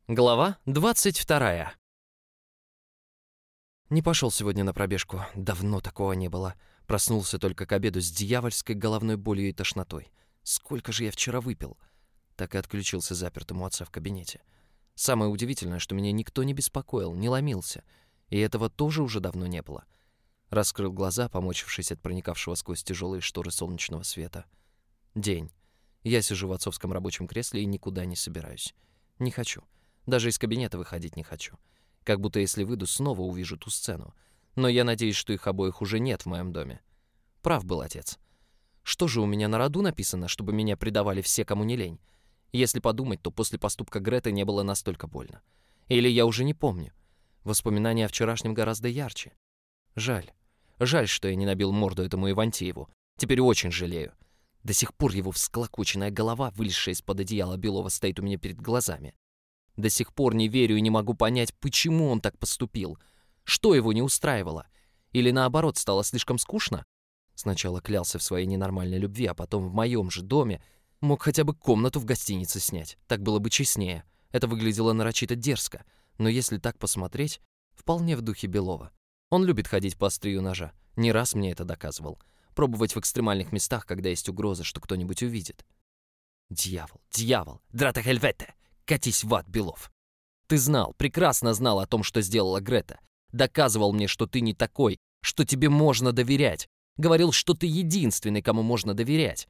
Глава 22. Не пошел сегодня на пробежку. Давно такого не было. Проснулся только к обеду с дьявольской головной болью и тошнотой. Сколько же я вчера выпил? Так и отключился запертым у отца в кабинете. Самое удивительное, что меня никто не беспокоил, не ломился. И этого тоже уже давно не было. Раскрыл глаза, помочившись от проникавшего сквозь тяжелые шторы солнечного света. День. Я сижу в отцовском рабочем кресле и никуда не собираюсь. Не хочу. Даже из кабинета выходить не хочу. Как будто если выйду, снова увижу ту сцену. Но я надеюсь, что их обоих уже нет в моем доме. Прав был отец. Что же у меня на роду написано, чтобы меня предавали все, кому не лень? Если подумать, то после поступка Греты не было настолько больно. Или я уже не помню. Воспоминания о вчерашнем гораздо ярче. Жаль. Жаль, что я не набил морду этому Ивантееву. Теперь очень жалею. До сих пор его всклокоченная голова, вылезшая из-под одеяла Белова, стоит у меня перед глазами. До сих пор не верю и не могу понять, почему он так поступил. Что его не устраивало? Или наоборот, стало слишком скучно? Сначала клялся в своей ненормальной любви, а потом в моем же доме мог хотя бы комнату в гостинице снять. Так было бы честнее. Это выглядело нарочито дерзко. Но если так посмотреть, вполне в духе Белова. Он любит ходить по острию ножа. Не раз мне это доказывал. Пробовать в экстремальных местах, когда есть угроза, что кто-нибудь увидит. Дьявол, дьявол, драта хельвете! Катись в ад, Белов. Ты знал, прекрасно знал о том, что сделала Грета. Доказывал мне, что ты не такой, что тебе можно доверять. Говорил, что ты единственный, кому можно доверять.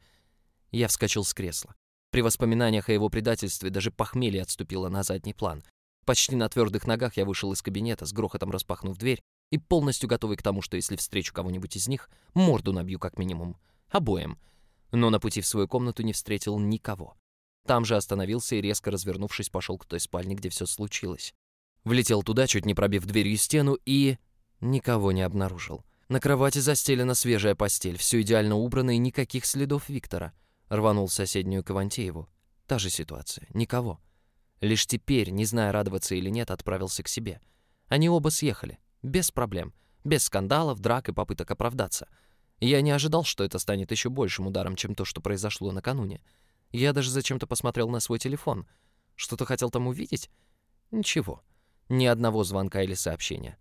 Я вскочил с кресла. При воспоминаниях о его предательстве даже похмелье отступило на задний план. Почти на твердых ногах я вышел из кабинета, с грохотом распахнув дверь и полностью готовый к тому, что если встречу кого-нибудь из них, морду набью как минимум. Обоим. Но на пути в свою комнату не встретил никого. Там же остановился и, резко развернувшись, пошел к той спальне, где все случилось. Влетел туда, чуть не пробив дверью стену, и никого не обнаружил. На кровати застелена свежая постель, все идеально убрано и никаких следов Виктора. Рванул в соседнюю к Ивантееву. Та же ситуация. Никого. Лишь теперь, не зная, радоваться или нет, отправился к себе. Они оба съехали. Без проблем. Без скандалов, драк и попыток оправдаться. Я не ожидал, что это станет еще большим ударом, чем то, что произошло накануне. Я даже зачем-то посмотрел на свой телефон. Что-то хотел там увидеть? Ничего. Ни одного звонка или сообщения.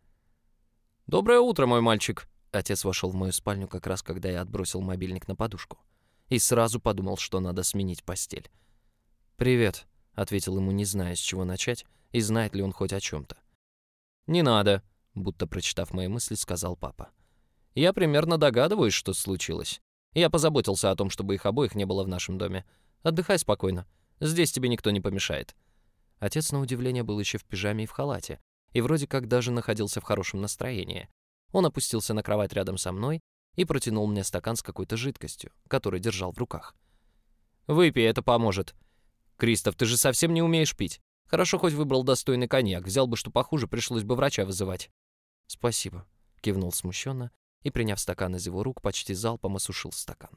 «Доброе утро, мой мальчик!» Отец вошел в мою спальню как раз, когда я отбросил мобильник на подушку. И сразу подумал, что надо сменить постель. «Привет», — ответил ему, не зная, с чего начать, и знает ли он хоть о чем-то. «Не надо», — будто прочитав мои мысли, сказал папа. «Я примерно догадываюсь, что случилось. Я позаботился о том, чтобы их обоих не было в нашем доме. Отдыхай спокойно. Здесь тебе никто не помешает». Отец, на удивление, был еще в пижаме и в халате, и вроде как даже находился в хорошем настроении. Он опустился на кровать рядом со мной и протянул мне стакан с какой-то жидкостью, который держал в руках. «Выпей, это поможет. Кристоф, ты же совсем не умеешь пить. Хорошо, хоть выбрал достойный коньяк. Взял бы, что похуже, пришлось бы врача вызывать». «Спасибо», — кивнул смущенно и, приняв стакан из его рук, почти залпом осушил стакан.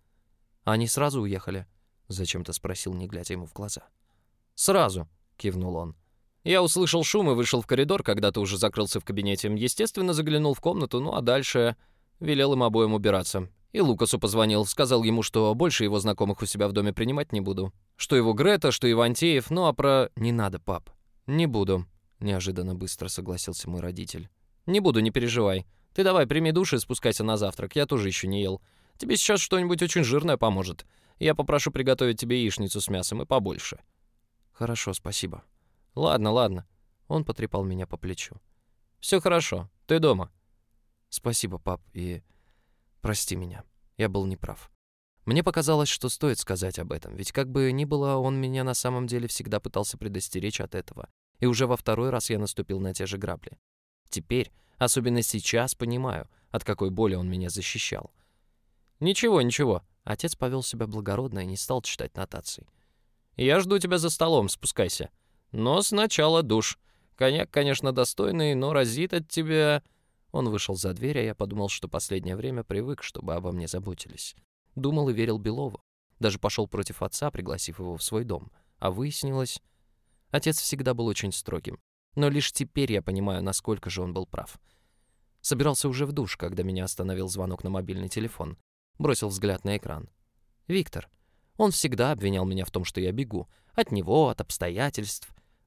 «Они сразу уехали?» — зачем-то спросил, не глядя ему в глаза. «Сразу», — кивнул он. «Я услышал шум и вышел в коридор, когда ты уже закрылся в кабинете. Естественно, заглянул в комнату, ну а дальше велел им обоим убираться. И Лукасу позвонил, сказал ему, что больше его знакомых у себя в доме принимать не буду. Что его Грета, что Ивантеев, ну а про... «Не надо, пап. Не буду», — неожиданно быстро согласился мой родитель. «Не буду, не переживай. Ты давай прими душ и спускайся на завтрак, я тоже еще не ел. Тебе сейчас что-нибудь очень жирное поможет. Я попрошу приготовить тебе яичницу с мясом и побольше». «Хорошо, спасибо». «Ладно, ладно». Он потрепал меня по плечу. «Все хорошо. Ты дома». «Спасибо, пап, и прости меня. Я был неправ. Мне показалось, что стоит сказать об этом, ведь как бы ни было, он меня на самом деле всегда пытался предостеречь от этого. И уже во второй раз я наступил на те же грабли. Теперь, особенно сейчас, понимаю, от какой боли он меня защищал». «Ничего, ничего». Отец повел себя благородно и не стал читать нотаций. «Я жду тебя за столом, спускайся. Но сначала душ. Коньяк, конечно, достойный, но разит от тебя...» Он вышел за дверь, а я подумал, что последнее время привык, чтобы обо мне заботились. Думал и верил Белову. Даже пошел против отца, пригласив его в свой дом. А выяснилось... Отец всегда был очень строгим. Но лишь теперь я понимаю, насколько же он был прав. Собирался уже в душ, когда меня остановил звонок на мобильный телефон. Бросил взгляд на экран. Виктор. Он всегда обвинял меня в том, что я бегу. От него, от обстоятельств.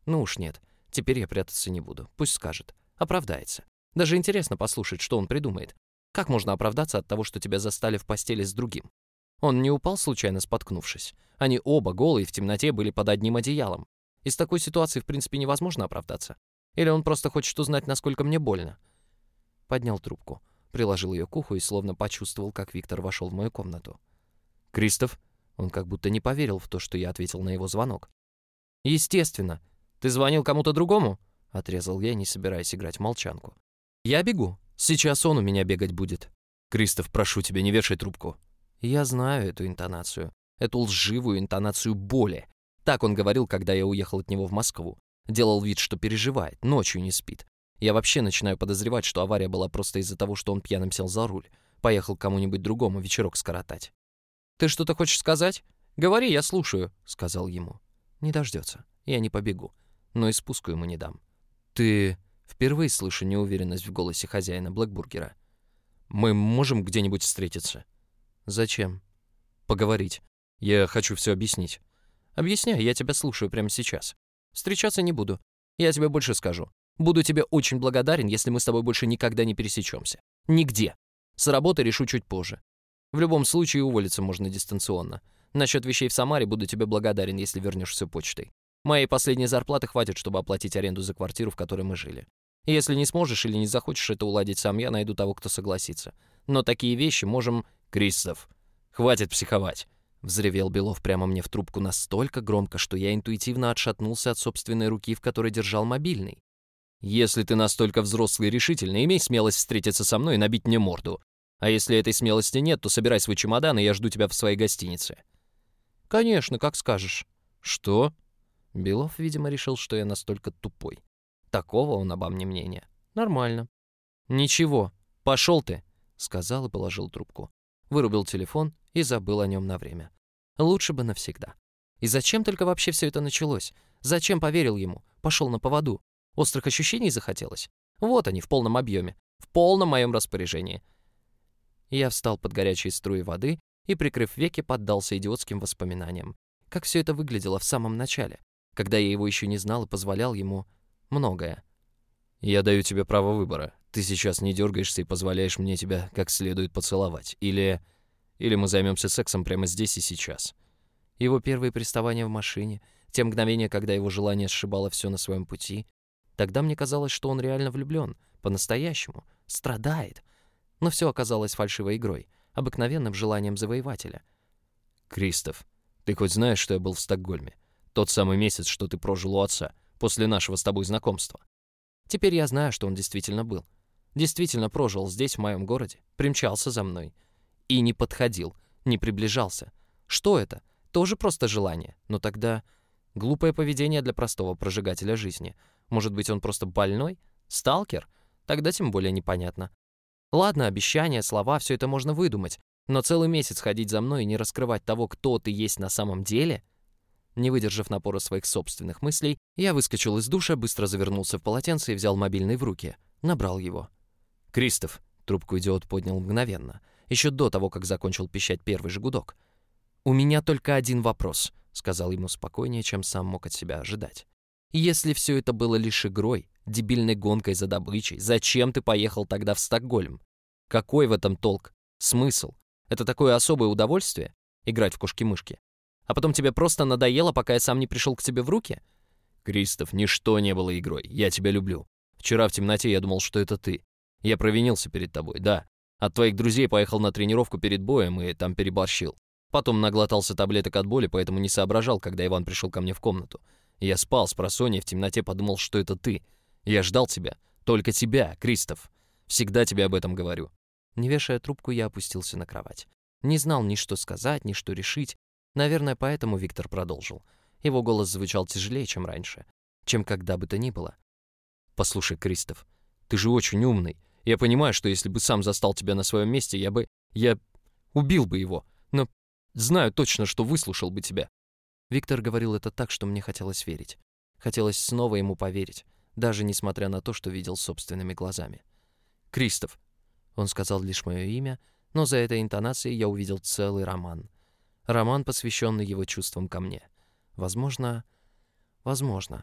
Ну уж нет, теперь я прятаться не буду. Пусть скажет. Оправдается. Даже интересно послушать, что он придумает. Как можно оправдаться от того, что тебя застали в постели с другим? Он не упал, случайно споткнувшись. Они оба голые в темноте были под одним одеялом. Из такой ситуации, в принципе, невозможно оправдаться. Или он просто хочет узнать, насколько мне больно. Поднял трубку, приложил ее к уху и словно почувствовал, как Виктор вошел в мою комнату. «Кристоф?» Он как будто не поверил в то, что я ответил на его звонок. «Естественно. Ты звонил кому-то другому?» — отрезал я, не собираясь играть в молчанку. «Я бегу. Сейчас он у меня бегать будет». «Кристоф, прошу тебя, не вешай трубку». Я знаю эту интонацию. Эту лживую интонацию боли. Так он говорил, когда я уехал от него в Москву. Делал вид, что переживает, ночью не спит. Я вообще начинаю подозревать, что авария была просто из-за того, что он пьяным сел за руль. Поехал к кому-нибудь другому вечерок скоротать. «Ты что-то хочешь сказать? Говори, я слушаю», — сказал ему. Не дождется. Я не побегу. Но и спуску ему не дам. «Ты...» Впервые слышу неуверенность в голосе хозяина Блэкбургера. «Мы можем где-нибудь встретиться?» «Зачем?» «Поговорить. Я хочу все объяснить». «Объясняй, я тебя слушаю прямо сейчас. Встречаться не буду. Я тебе больше скажу. Буду тебе очень благодарен, если мы с тобой больше никогда не пересечемся. Нигде. С работы решу чуть позже. В любом случае уволиться можно дистанционно. Насчет вещей в Самаре буду тебе благодарен, если вернешь все почтой. Моей последней зарплаты хватит, чтобы оплатить аренду за квартиру, в которой мы жили. Если не сможешь или не захочешь это уладить сам, я найду того, кто согласится. Но такие вещи можем...» «Кристоф, хватит психовать!» Взревел Белов прямо мне в трубку настолько громко, что я интуитивно отшатнулся от собственной руки, в которой держал мобильный. «Если ты настолько взрослый и решительный, имей смелость встретиться со мной и набить мне морду. А если этой смелости нет, то собирай свой чемодан, и я жду тебя в своей гостинице». «Конечно, как скажешь». «Что?» Белов, видимо, решил, что я настолько тупой. Такого он обо мне мнения. Нормально. «Ничего, пошел ты», — сказал и положил трубку. Вырубил телефон и забыл о нем на время. Лучше бы навсегда. И зачем только вообще все это началось? Зачем поверил ему? Пошел на поводу. Острых ощущений захотелось? Вот они, в полном объеме. В полном моем распоряжении. Я встал под горячие струи воды и, прикрыв веки, поддался идиотским воспоминаниям. Как все это выглядело в самом начале, когда я его еще не знал и позволял ему многое. «Я даю тебе право выбора. Ты сейчас не дергаешься и позволяешь мне тебя как следует поцеловать. Или мы займемся сексом прямо здесь и сейчас». Его первые приставания в машине, те мгновения, когда его желание сшибало все на своем пути. Тогда мне казалось, что он реально влюблен, по-настоящему, страдает. Но все оказалось фальшивой игрой, обыкновенным желанием завоевателя. «Кристоф, ты хоть знаешь, что я был в Стокгольме? Тот самый месяц, что ты прожил у отца, после нашего с тобой знакомства». Теперь я знаю, что он действительно был. Действительно прожил здесь, в моем городе, примчался за мной. И не подходил, не приближался. Что это? Тоже просто желание. Но тогда глупое поведение для простого прожигателя жизни. Может быть, он просто больной? Сталкер? Тогда тем более непонятно. Ладно, обещания, слова, все это можно выдумать. Но целый месяц ходить за мной и не раскрывать того, кто ты есть на самом деле... Не выдержав напора своих собственных мыслей, я выскочил из душа, быстро завернулся в полотенце и взял мобильный в руки. Набрал его. «Кристоф», — трубку идиот поднял мгновенно, еще до того, как закончил пищать первый же гудок. «У меня только один вопрос», — сказал ему спокойнее, чем сам мог от себя ожидать. «Если все это было лишь игрой, дебильной гонкой за добычей, зачем ты поехал тогда в Стокгольм? Какой в этом толк? Смысл? Это такое особое удовольствие? Играть в кошки-мышки? А потом тебе просто надоело, пока я сам не пришел к тебе в руки?» «Кристоф, ничто не было игрой. Я тебя люблю. Вчера в темноте я думал, что это ты. Я провинился перед тобой, да. От твоих друзей поехал на тренировку перед боем и там переборщил. Потом наглотался таблеток от боли, поэтому не соображал, когда Иван пришел ко мне в комнату. Я спал спросонья, в темноте подумал, что это ты. Я ждал тебя. Только тебя, Кристоф. Всегда тебе об этом говорю». Не вешая трубку, я опустился на кровать. Не знал ни что сказать, ни что решить. Наверное, поэтому Виктор продолжил. Его голос звучал тяжелее, чем раньше, чем когда бы то ни было. «Послушай, Кристоф, ты же очень умный. Я понимаю, что если бы сам застал тебя на своем месте, я убил бы его. Но знаю точно, что выслушал бы тебя». Виктор говорил это так, что мне хотелось верить. Хотелось снова ему поверить, даже несмотря на то, что видел собственными глазами. «Кристоф». Он сказал лишь мое имя, но за этой интонацией я увидел целый роман. Роман, посвященный его чувствам ко мне. Возможно.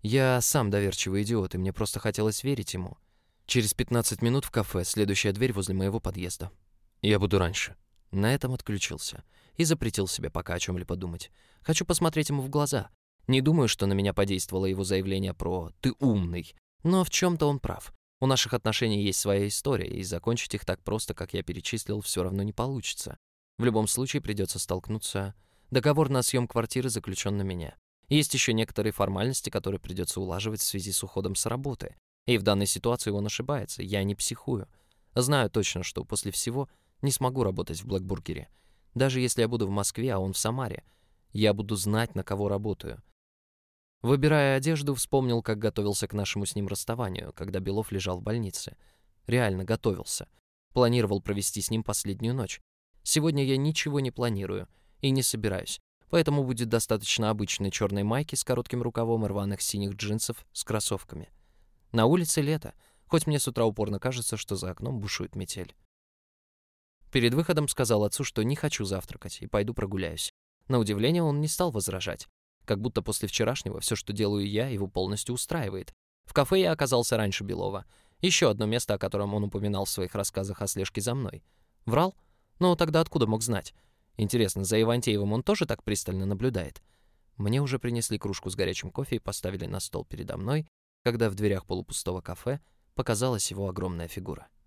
Я сам доверчивый идиот, и мне просто хотелось верить ему. Через 15 минут в кафе, следующая дверь возле моего подъезда. Я буду раньше. На этом отключился и запретил себе пока о чем-либо думать. Хочу посмотреть ему в глаза. Не думаю, что на меня подействовало его заявление про «ты умный». Но в чем-то он прав. У наших отношений есть своя история, и закончить их так просто, как я перечислил, все равно не получится. В любом случае придется столкнуться. Договор на съем квартиры заключен на меня. Есть еще некоторые формальности, которые придется улаживать в связи с уходом с работы. И в данной ситуации он ошибается, я не психую. Знаю точно, что после всего не смогу работать в Блэкбургере. Даже если я буду в Москве, а он в Самаре. Я буду знать, на кого работаю. Выбирая одежду, вспомнил, как готовился к нашему с ним расставанию, когда Белов лежал в больнице. Реально готовился. Планировал провести с ним последнюю ночь. Сегодня я ничего не планирую и не собираюсь, поэтому будет достаточно обычной черной майки с коротким рукавом и рваных синих джинсов с кроссовками. На улице лето, хоть мне с утра упорно кажется, что за окном бушует метель. Перед выходом сказал отцу, что не хочу завтракать и пойду прогуляюсь. На удивление он не стал возражать. Как будто после вчерашнего все, что делаю я, его полностью устраивает. В кафе я оказался раньше Белова. Еще одно место, о котором он упоминал в своих рассказах о слежке за мной. Врал? Ну, тогда откуда мог знать? Интересно, за Ивантеевым он тоже так пристально наблюдает? Мне уже принесли кружку с горячим кофе и поставили на стол передо мной, когда в дверях полупустого кафе показалась его огромная фигура.